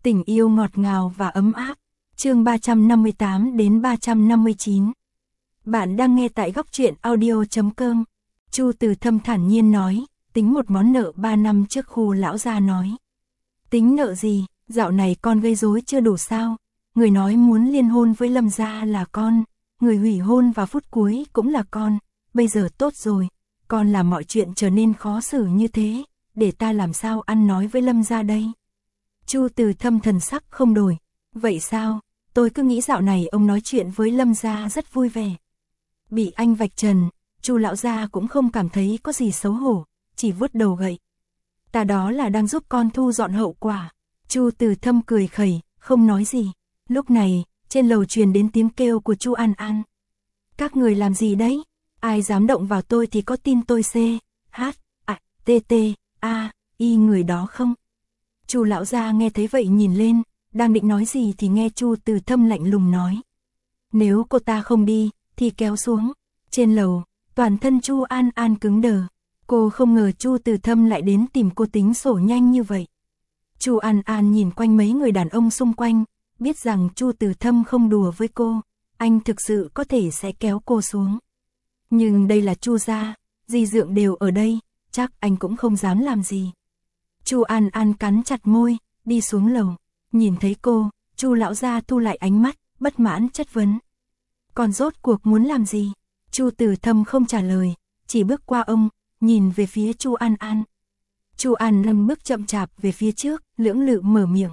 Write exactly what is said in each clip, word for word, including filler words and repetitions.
Tình yêu ngọt ngào và ấm áp. Chương ba trăm năm mươi tám đến ba trăm năm mươi chín. Bạn đang nghe tại góc truyện audio chấm com. Chu Từ Thâm thản nhiên nói, tính một món nợ ba năm trước khu lão gia nói. Tính nợ gì, dạo này con gây rối chưa đủ sao? Người nói muốn liên hôn với Lâm gia là con, người hủy hôn vào phút cuối cũng là con, bây giờ tốt rồi, con làm mọi chuyện trở nên khó xử như thế, để ta làm sao ăn nói với Lâm gia đây? Chu Từ Thâm thần sắc không đổi, vậy sao, tôi cứ nghĩ dạo này ông nói chuyện với Lâm gia rất vui vẻ. Bị anh vạch trần, Chu lão gia cũng không cảm thấy có gì xấu hổ, chỉ vuốt đầu gậy. Ta đó là đang giúp con thu dọn hậu quả. Chu Từ Thâm cười khẩy, không nói gì. Lúc này, trên lầu truyền đến tiếng kêu của Chu An An. Các người làm gì đấy? Ai dám động vào tôi thì có tin tôi C, H, A, T, T, A, Y người đó không? Chu lão gia nghe thấy vậy nhìn lên, đang định nói gì thì nghe Chu Từ Thâm lạnh lùng nói. Nếu cô ta không đi, thì kéo xuống. Trên lầu, toàn thân Chu An An cứng đờ. Cô không ngờ Chu Từ Thâm lại đến tìm cô tính sổ nhanh như vậy. Chu An An nhìn quanh mấy người đàn ông xung quanh, biết rằng Chu Từ Thâm không đùa với cô, anh thực sự có thể sẽ kéo cô xuống. Nhưng đây là Chu gia, dì dượng đều ở đây, chắc anh cũng không dám làm gì. Chu An An cắn chặt môi, đi xuống lầu, nhìn thấy cô, Chu lão gia thu lại ánh mắt, bất mãn chất vấn. Còn rốt cuộc muốn làm gì? Chu Từ Thâm không trả lời, chỉ bước qua ông, nhìn về phía Chu An An. Chu An Lâm bước chậm chạp về phía trước, lưỡng lự mở miệng.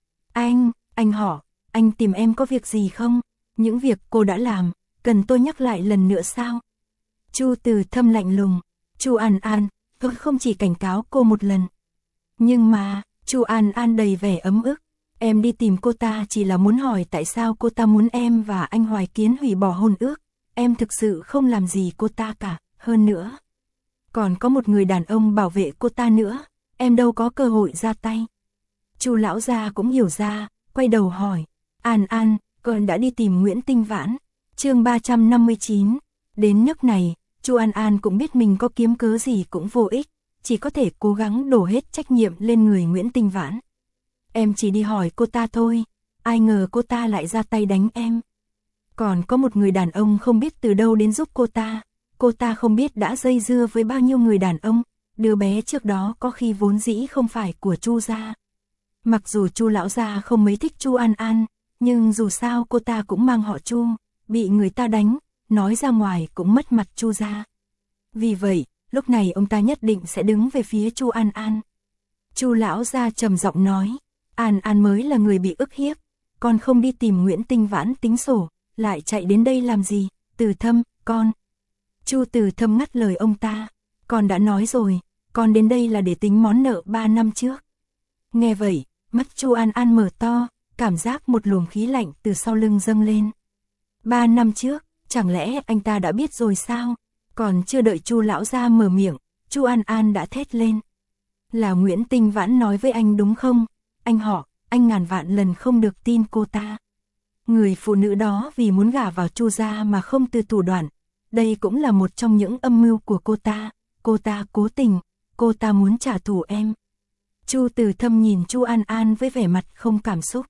Anh, anh họ, anh tìm em có việc gì không? Những việc cô đã làm, cần tôi nhắc lại lần nữa sao? Chu Từ Thâm lạnh lùng. Chu An An, tôi không chỉ cảnh cáo cô một lần. Nhưng mà, Chu An An đầy vẻ ấm ức. Em đi tìm cô ta chỉ là muốn hỏi tại sao cô ta muốn em và anh Hoài Kiến hủy bỏ hôn ước. Em thực sự không làm gì cô ta cả, hơn nữa. Còn có một người đàn ông bảo vệ cô ta nữa, em đâu có cơ hội ra tay. Chu lão gia cũng hiểu ra, quay đầu hỏi. An An, con đã đi tìm Nguyễn Tinh Vãn. Chương ba trăm năm mươi chín. Đến nước này, Chu An An cũng biết mình có kiếm cớ gì cũng vô ích, chỉ có thể cố gắng đổ hết trách nhiệm lên người Nguyễn Tinh Vãn. Em chỉ đi hỏi cô ta thôi, ai ngờ cô ta lại ra tay đánh em. Còn có một người đàn ông không biết từ đâu đến giúp cô ta, cô ta không biết đã dây dưa với bao nhiêu người đàn ông, đứa bé trước đó có khi vốn dĩ không phải của Chu gia. Mặc dù Chu lão gia không mấy thích Chu An An, nhưng dù sao cô ta cũng mang họ Chu, bị người ta đánh, nói ra ngoài cũng mất mặt Chu gia. Vì vậy, lúc này ông ta nhất định sẽ đứng về phía Chu An An. Chu lão gia trầm giọng nói, An An mới là người bị ức hiếp, con không đi tìm Nguyễn Tinh Vãn tính sổ, lại chạy đến đây làm gì? Từ Thâm, con. Chu Từ Thâm ngắt lời ông ta, con đã nói rồi, con đến đây là để tính món nợ ba năm trước. Nghe vậy, mắt Chu An An mở to, cảm giác một luồng khí lạnh từ sau lưng dâng lên. Ba năm trước, chẳng lẽ anh ta đã biết rồi sao? Còn chưa đợi Chu lão gia mở miệng, Chu An An đã thét lên. Là Nguyễn Tinh Vãn nói với anh đúng không? Anh họ, anh ngàn vạn lần không được tin cô ta. Người phụ nữ đó vì muốn gả vào Chu gia mà không từ thủ đoạn. Đây cũng là một trong những âm mưu của cô ta. Cô ta cố tình, cô ta muốn trả thù em. Chu Từ Thâm nhìn Chu An An với vẻ mặt không cảm xúc.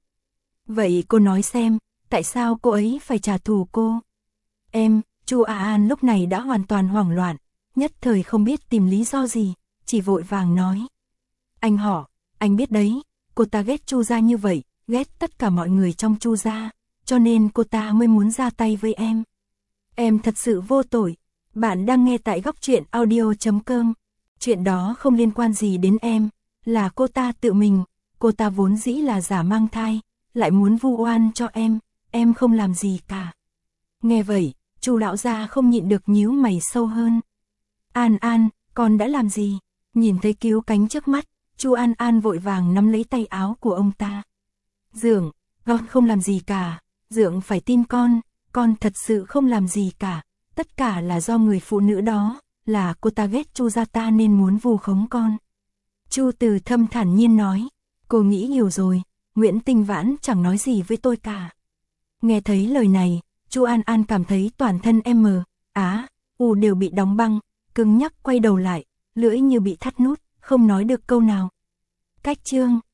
Vậy cô nói xem, tại sao cô ấy phải trả thù cô? Em, Chu An An lúc này đã hoàn toàn hoảng loạn, nhất thời không biết tìm lý do gì, chỉ vội vàng nói. Anh họ, anh biết đấy, cô ta ghét Chu gia như vậy, ghét tất cả mọi người trong Chu gia, cho nên cô ta mới muốn ra tay với em. Em thật sự vô tội. Bạn đang nghe tại góc truyện audio chấm com. Chuyện đó không liên quan gì đến em, là cô ta tự mình, cô ta vốn dĩ là giả mang thai, lại muốn vu oan cho em, em không làm gì cả. Nghe vậy, Chu lão gia không nhịn được nhíu mày sâu hơn. An An, con đã làm gì? Nhìn thấy cứu cánh trước mắt, Chu An An vội vàng nắm lấy tay áo của ông ta. Dượng, con không làm gì cả, Dượng phải tin con, con thật sự không làm gì cả, tất cả là do người phụ nữ đó, là cô ta ghét Chu gia ta nên muốn vu khống con. Chu Từ Thâm thản nhiên nói, cô nghĩ nhiều rồi, Nguyễn Tinh Vãn chẳng nói gì với tôi cả. Nghe thấy lời này, Chu An An cảm thấy toàn thân em mờ, á, u đều bị đóng băng, cứng nhắc quay đầu lại, lưỡi như bị thắt nút, không nói được câu nào. Cách chương